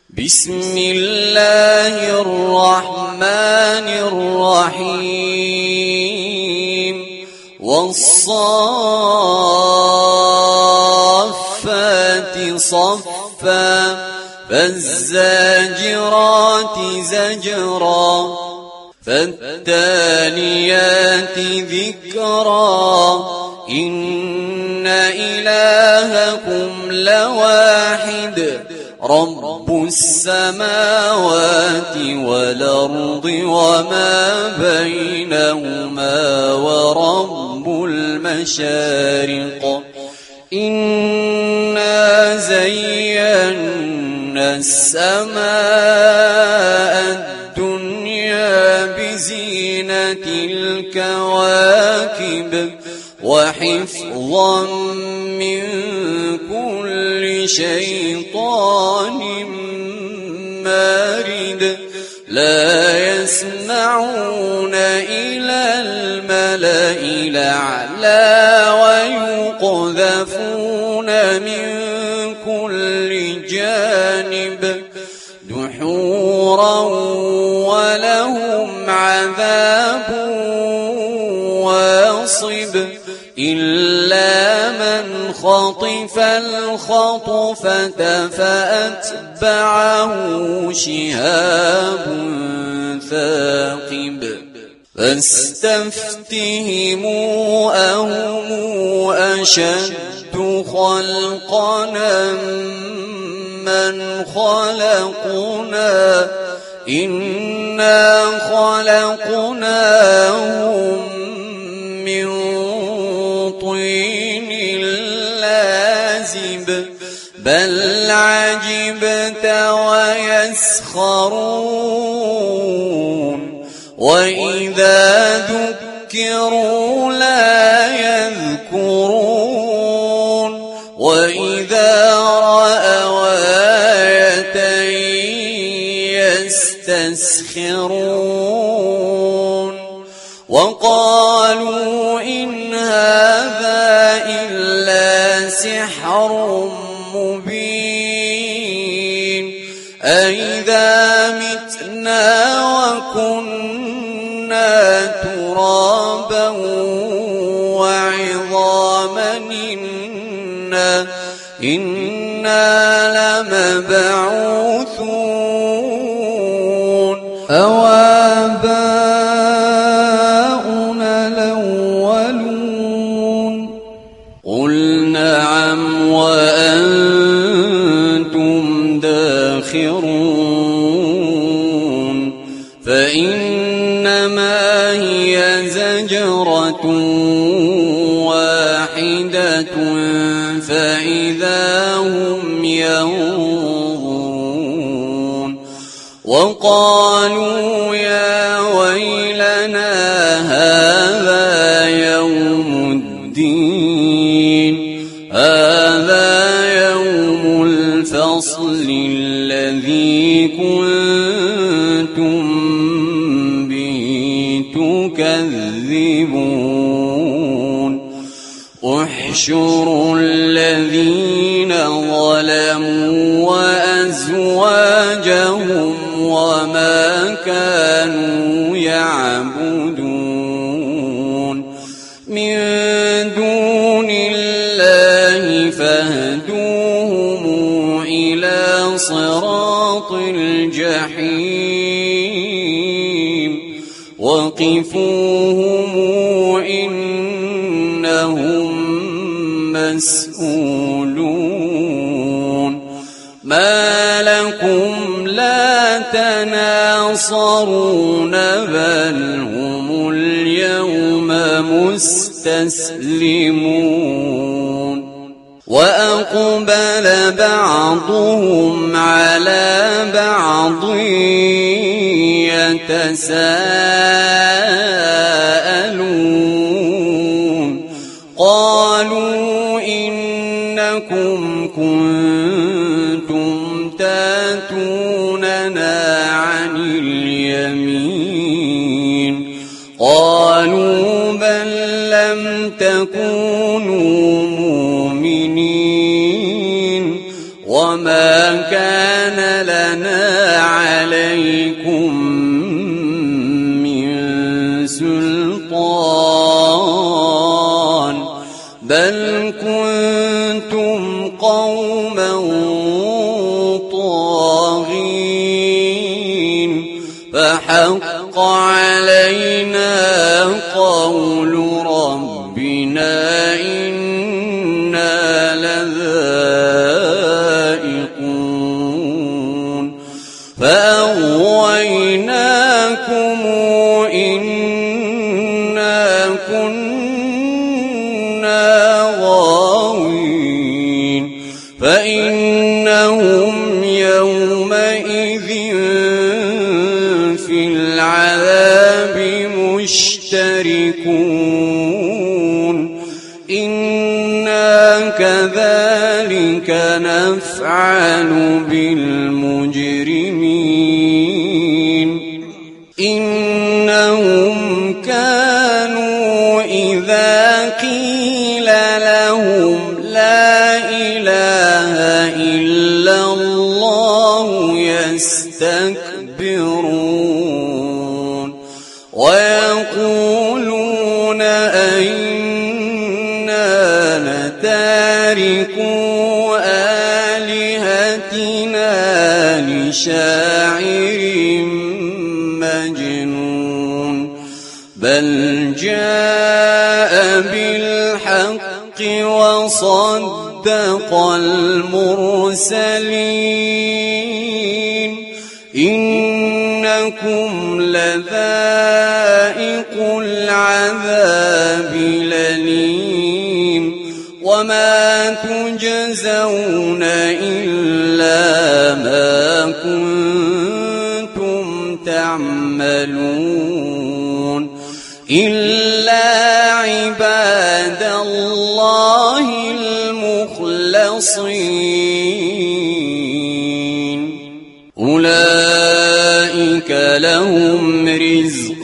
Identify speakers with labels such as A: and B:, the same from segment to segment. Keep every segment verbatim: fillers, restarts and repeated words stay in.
A: بسم الله الرحمن الرحيم والصافات صفا فالزاجرات زجرا فالتاليات ذكرا إن إلهكم لواحد رب السماوات والأرض وما بينهما ورب المشارق إنا زينا السماء الدنيا بزينة الكواكب وحفظا من كل شيطان مارد لا يسمعون إلى الملأ الأعلى ويقذفون من كل جانب دحورا ولهم عذاب واصب إلا من خطف الخطفة فأتبعه شهاب ثاقب فاستفتهموا أهم أشد خلقنا من خلقنا إنا خلقناهم من طين لازب بل عجبت ويسخرون وإذا ذكروا لا يذكرون وإذا رأوا آية يستسخرون وقالوا إن هذا إلا سحر مبين أئذا متنا وكنا ترابا وعظاما إنا, إنا لمبعوثون أو آباؤنا الأولون قل نعم وأنتم داخرون فإنما هي زجرة واحدة فإذا هم ينظرون وقالوا يا ويلنا هذا يوم الدين هذا يوم الفصل الذي كنتم به تكذبون احشروا الذين ظلموا وأزواجهم وما كانوا يعبدون من دون الله فاهدوهم إلى صراط الجحيم وقفوهم إنهم مسؤولون ما لكم لا تناصرون بل هم اليوم مستسلمون وأقبل بعضهم على بعض يتساءلون قالوا إنكم كنتم تاتوننا عن اليمين قالوا بل لم تكونوا مؤمنين وما كان لنا عليكم من سلطان بل كنتم قوما طاغين فحق علينا قول ربنا إنا لذائقون فأغويناكم إنا كنا غاوين فإنهم يومئذ في العذاب مشتركون إنا كذلك نفعل بالمجرمين إنهم كانوا إذا قيل لهم لا إله إلا الله يستكبرون ويقولون أئنا لتاركو آلهتنا لشاعر مجنون بل جاء بالحق وصدق المرسلين إنكم لذائق العذاب الأليم وما تجزون إلا ما كنتم تعملون إلا عباد الله المخلصين أولئك لهم رزق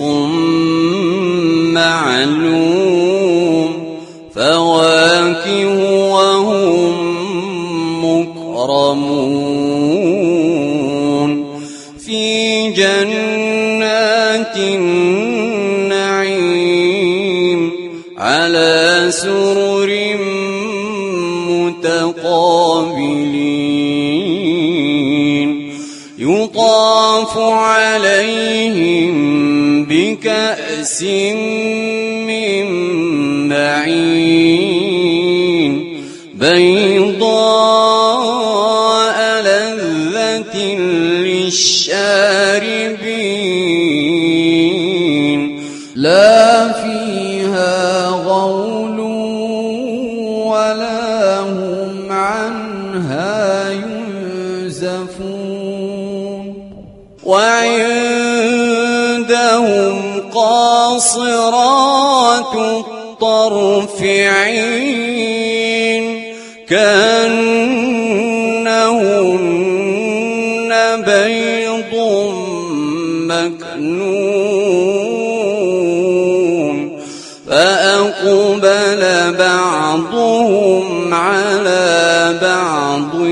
A: معلوم فواكه وهم مكرمون في جنات النعيم على سرر متقابلين يطاف عليهم بكأس من معين بيضاء لذة للشاربين لا فيها غول ولا هم عنها ينزفون وعندهم قاصرات الطرف عين كأنهن بيض مكنون فأقبل بعضهم على بعض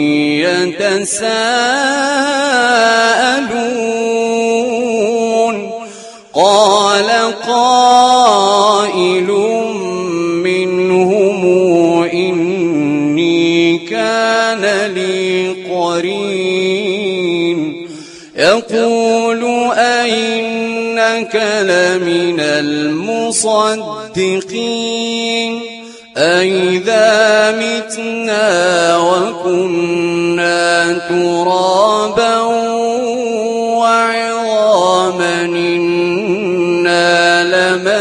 A: يتساءلون قال قائل منهم إني كان لي قرين يقول أئنك لمن المصدقين أئذا متنا وكنا ترابا وعظاما إنا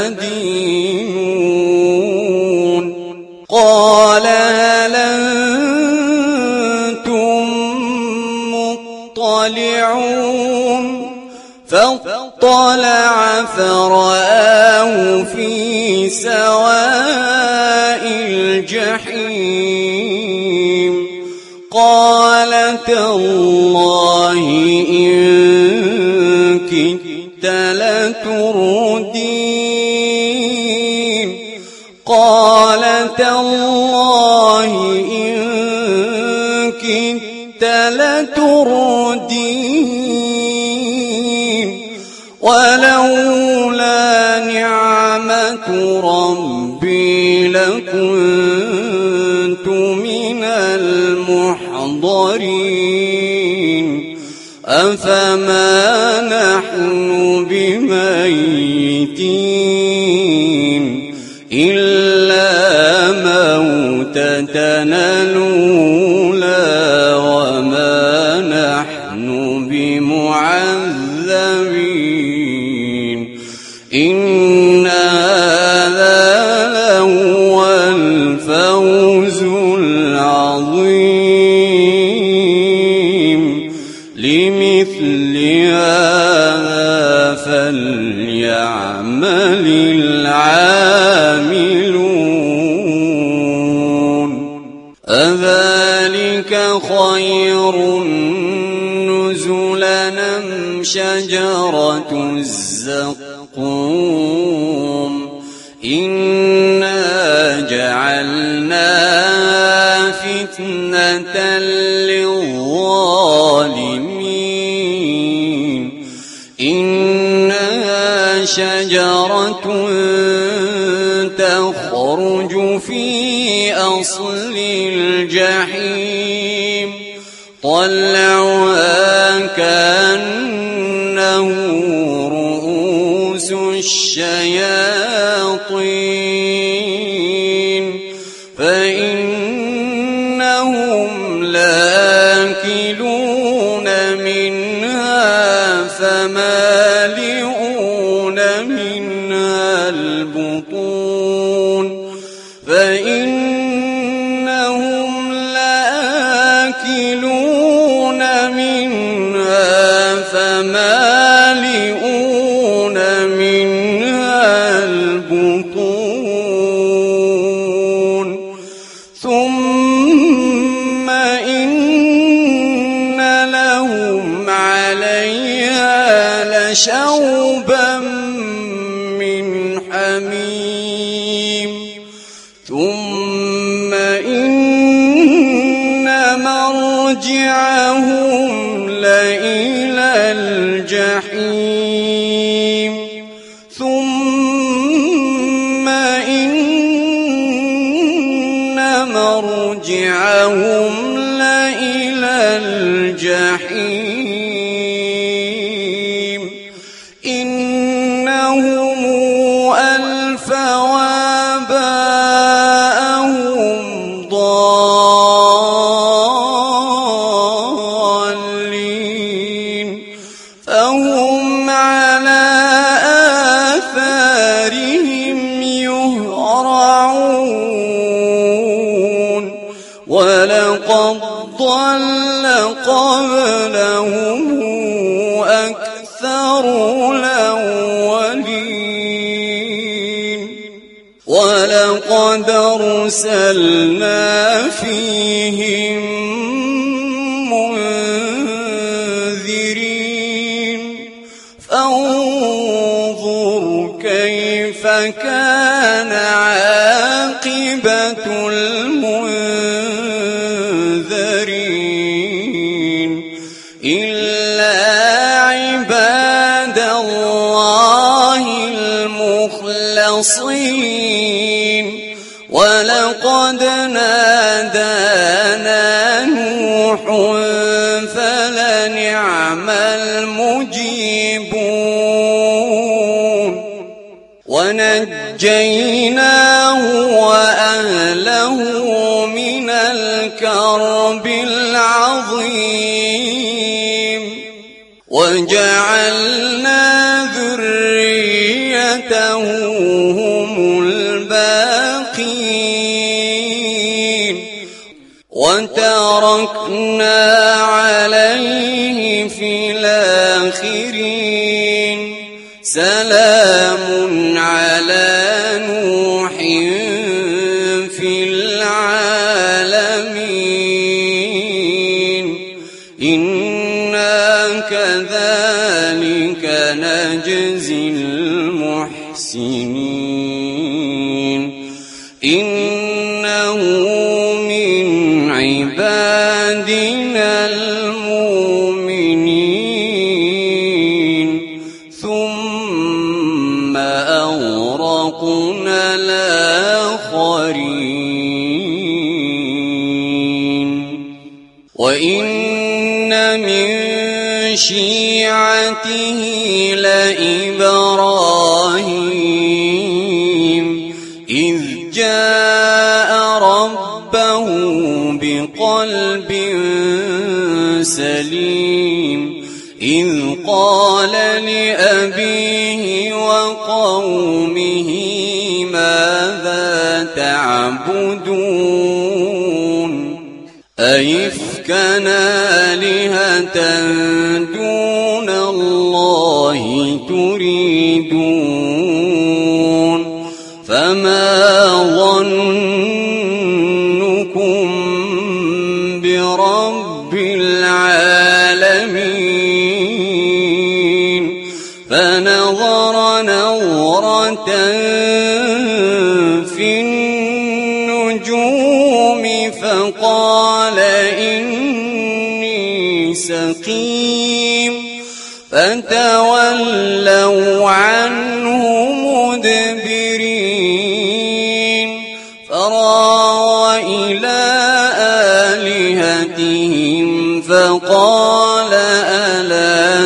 A: لمدينون قال هل أنتم مطلعون فاطلع فرآه في سواء الجحيم قال تالله إن كدت لتردين قال تالله إن كدت الدين ولولا نعمة ربي لكنت من المحضرين أفما نحن بميتين إلا موتتنا الأولى وما نحن بمعذبين إن هذا لهو الفوز العظيم لمثل هذا فليعمل العاملون أذلك خير نزلا أم شجرة الزقوم إنا جعلناها فتنة للظالمين إنها شجرة تخرج في أصل الجحيم طلعها كأنه رؤوس الشياطين فإنهم لآكلون منها فمالئون منها البطون فإنهم لآكلون منها فمالئون منها البطون ثم إن لهم عليها لشوبا من حميم ثم إن مرجعهم لإلى الجحيم ثم إن مرجعهم لإلى الجحيم إنهم ألفوا آباءهم ضالين فهم على آثارهم يهرعون ولقد ضل قبلهم أكثر الأولين ولقد أرسلنا فيهم منذرين فانظر كيف كان عاقبة المنذرين إلا عباد الله المخلصين ولقد نادانا نوح فلنعم المجيبون ونجيناه وأهله من الكرب العظيم وجعلنا ذريته هم الباقين وتركنا عليه في الآخرين سلام على نوح في العالمين إنا كذلك نجزي المحسنين إنه من عبادنا المؤمنين من شيعته لإبراهيم إذ جاء ربه بقلب سليم إذ قال لأبيه وقومه ماذا تعبدون أئفكا آلهة دون الله تريدون فما ظنكم برب العالمين فنظر نظرة في النجوم فقال إني سقيم فتولوا عنه مدبرين فراغ إلى آلهتهم فقال ألا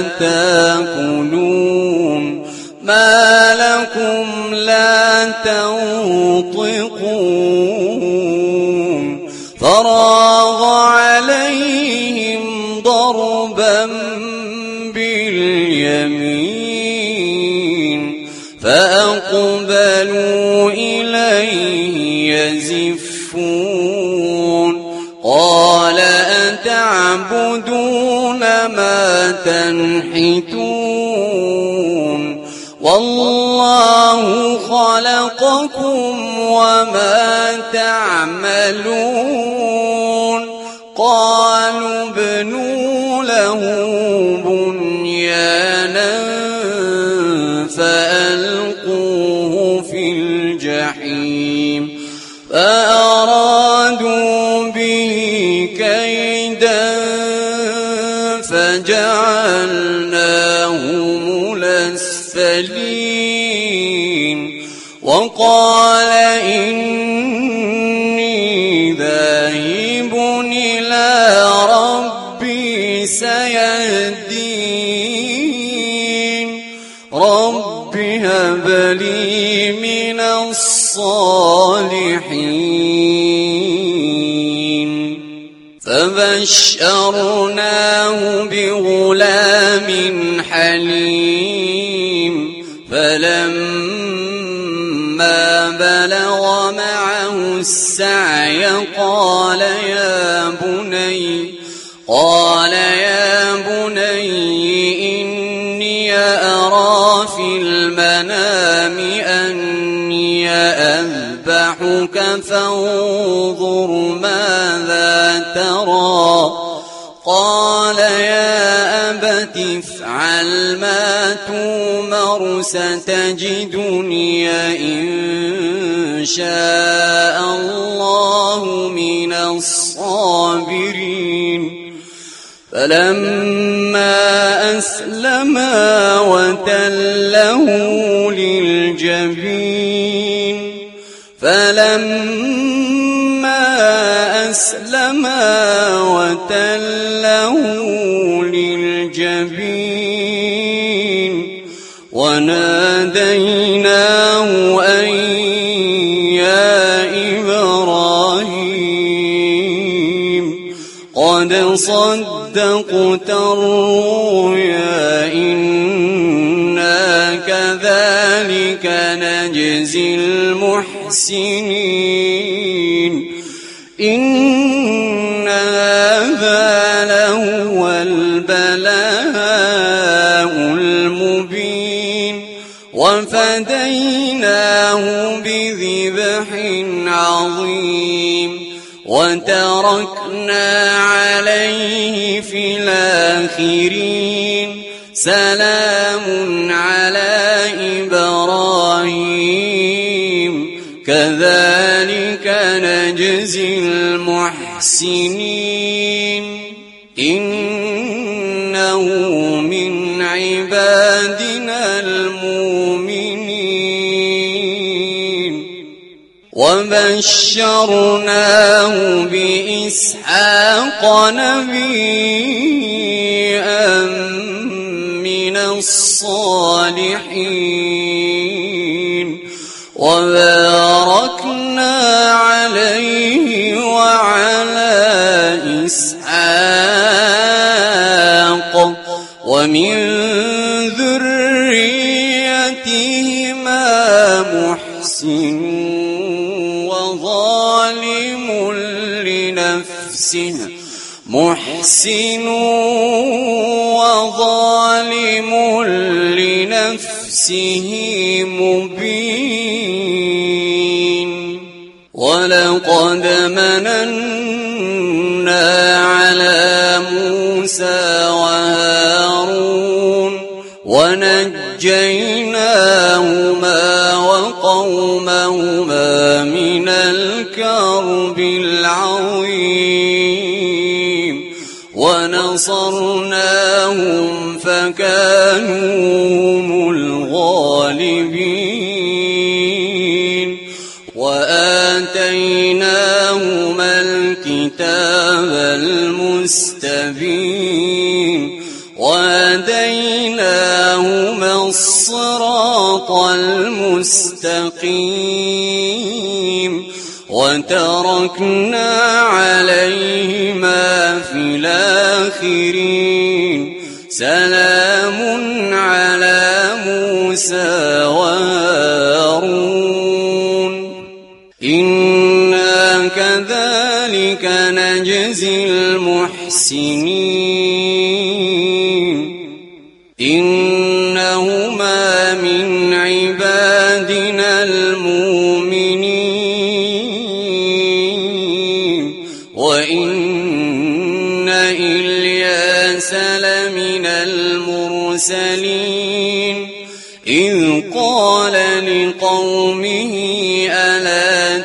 A: تأكلون ما لكم لا تنطقون فراغ عليهم ضربا باليمين فأقبلوا إليه يزفون قال أتعبدون ما تنحتون والله خلقكم وما تعملون قالوا ابنوا له بنيانا فألقوه في الجحيم فأرادوا به كيدا فجعلناهم الأسفلين وقال إني ذاهب إلى ربي سيهدين رب هب لي من الصالحين فبشرناه بغلام حليم فلما بلغ معه السعي قال يا بني قال يا بني إني أرى في المنام أني أذبحك فانظر ماذا ترى قال يا أبت افعل ما تؤمر ستجدني إن شاء الله من الصابرين فلما أسلما وتله للجبين فلما أسلما وتله للجبين وناديناه أن يا إبراهيم قد صدقت الرؤيا إنا كذلك نجزي المحسنين إن هذا لهو البلاء المبين وفديناه بذبح عظيم وتركنا عليه في الآخرين سلام على إبراهيم كذلك نجزي المحسنين إنه من عبادنا المؤمنين وبشرناه بإسحاق نبيا من الصالحين وباركنا عليه وعلى إسحاق ومن ذريتهما محسن وظالم لنفسه محسن وظالم لنفسه مبين ولقد مننا على موسى وهارون ونجيناهما وقومهما من الكرب العظيم ونصرناهم فكانوا هم الغالبين وآتيناهما الكتاب المستبين وهديناهما الصراط المستقيم وتركنا عليهما في الآخرين سلام على موسى وهارون إنا كذلك نجزي المحسنين إنهما من عبادنا المؤمنين وإن إلياس لمن المرسلين إذ قال لقومه ألا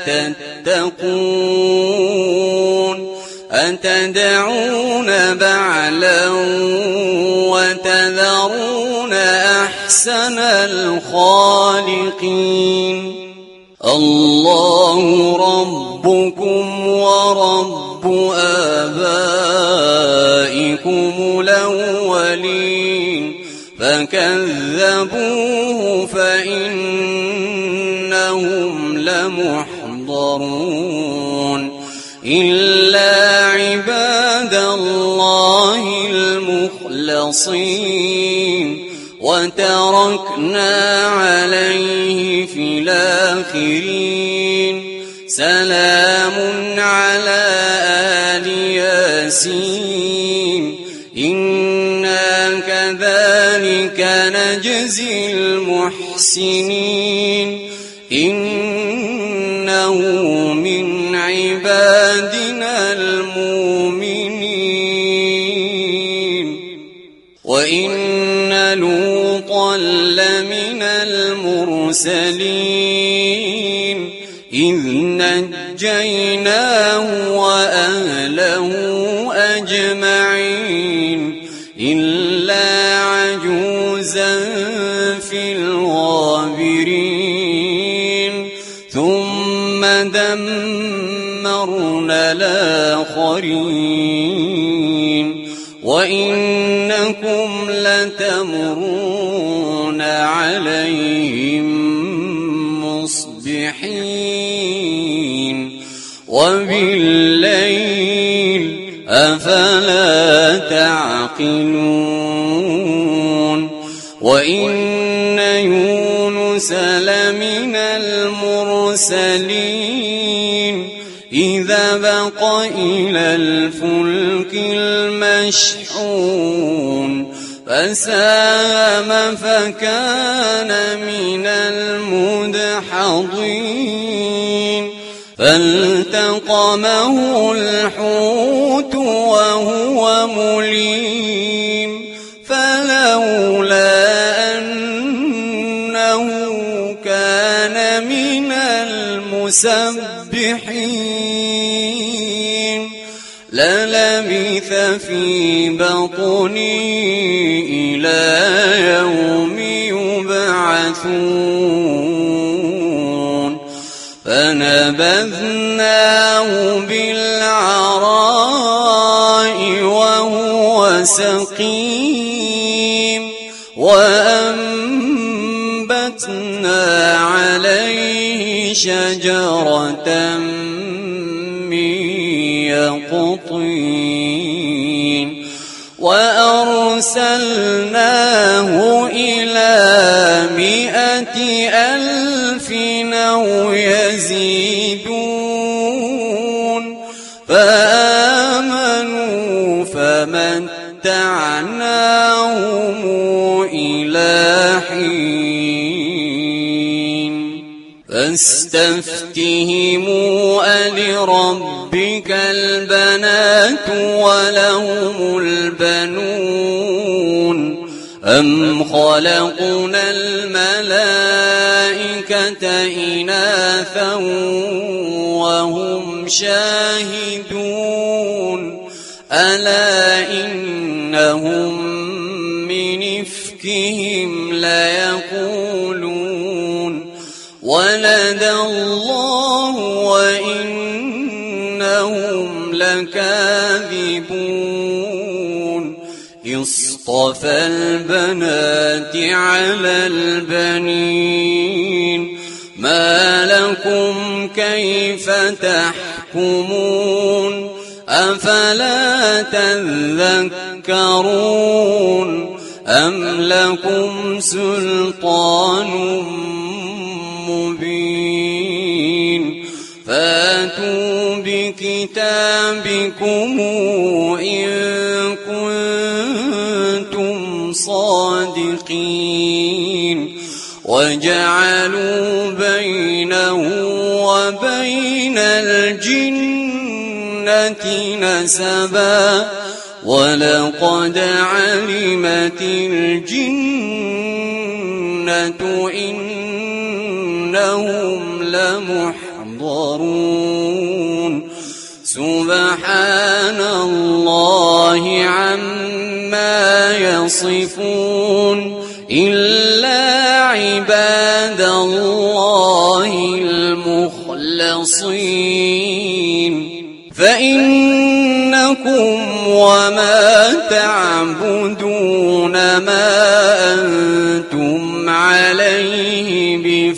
A: تتقون أتدعون بعلا وتذرون أحسن الخالقين الله ربكم ورب آبائكم الأولين فكذبوه فإنهم لمحضرون إلا عباد الله المخلصين وتركنا عليه في الآخرين سلام على آل ياسين إنا كذلك نجزي المحسنين إنه من عبادنا المؤمنين وإن لوطا لمن المرسلين إذ نجيناه وأهله أجمعين إلا عجوزا في الغابرين ثم دمرنا الآخرين وإنكم لتمرون عليهم مصبحين وبالليل أفلا تعقلون وإن يونس لمن المرسلين إذا بق إلى الفلك المشحون فساهم فكان من المدحضين فالتقمه الحوت وهو مليم فلولا أنه كان من المسبحين للبث في بطني إلى يوم يبعثون فنبذناه فنبذناه بالعراء وهو سقيم وأنبتنا عليه شجرة من يقطين وأرسلناه إلى مائة ألف أو يزيدون فآمنوا فمتعناهم إلى حين فاستفتهموا ألربك البنات ولهم البنون أم خلقنا الملائكة إناثا وهم شاهدون ألا إنهم من إفكهم ليقولون ولد الله وإنهم لكاذبون اصطفى البنات على البنين ما لكم كيف تحكمون أفلا تذكرون أم لكم سلطان مبين فاتوا بكتابكم إن كنتم صادقين وجعلوا بينه وبين الجنة نسبا ولقد علمت الجنة إنهم لمحضرون سبحان الله عما يصفون إلا عباد الله المخلصين فإنكم وما تعبدون ما أنتم عليه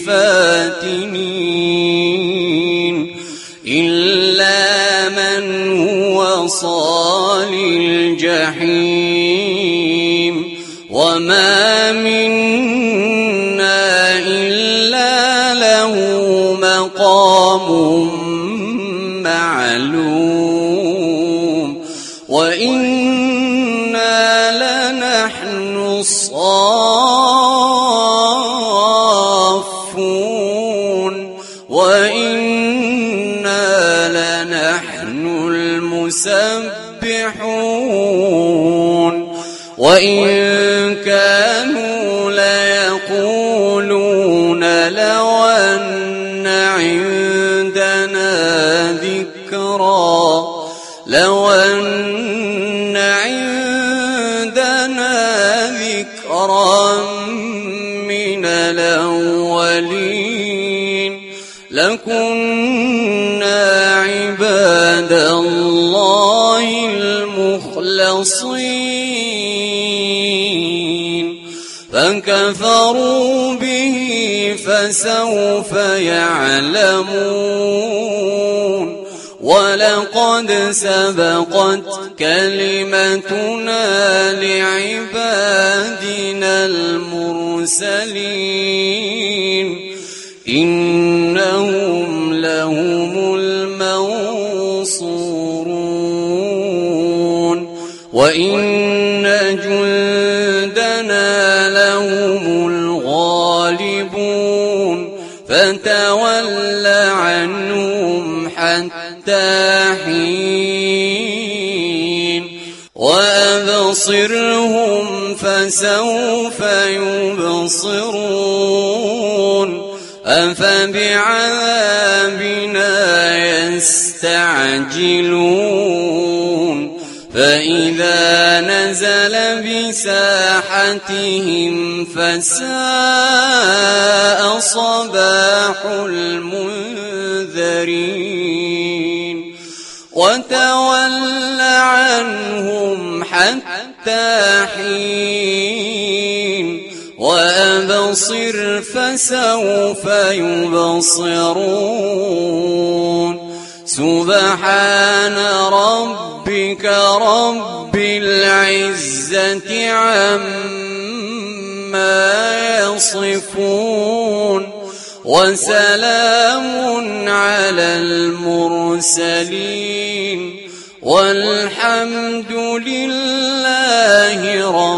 A: بفاتنين إلا من هو صال الجحيم وما منا إلا له مقام معلوم وإنا لنحن الصافون وإنا لنحن المسبحون وإن كانوا ليقولون لو أن عندنا ذكرا لو أن عندنا ذكرا من الأولين لكنا عباد الله المخلصين فكفروا به فسوف يعلمون ولقد سبقت كلمتنا لعبادنا المرسلين إنهم لهم المنصورون وإن جندنا لهم الغالبون فتول عنهم حتى حين وأبصرهم فسوف يبصرون أفبعذابنا يستعجلون فإذا نزل بساحتهم فساء صباح المنذرين وتول عنهم حتى حين وأبصر فسوف يبصرون سبحان ربك رب العزة عما يصفون وسلام على المرسلين والحمد لله رب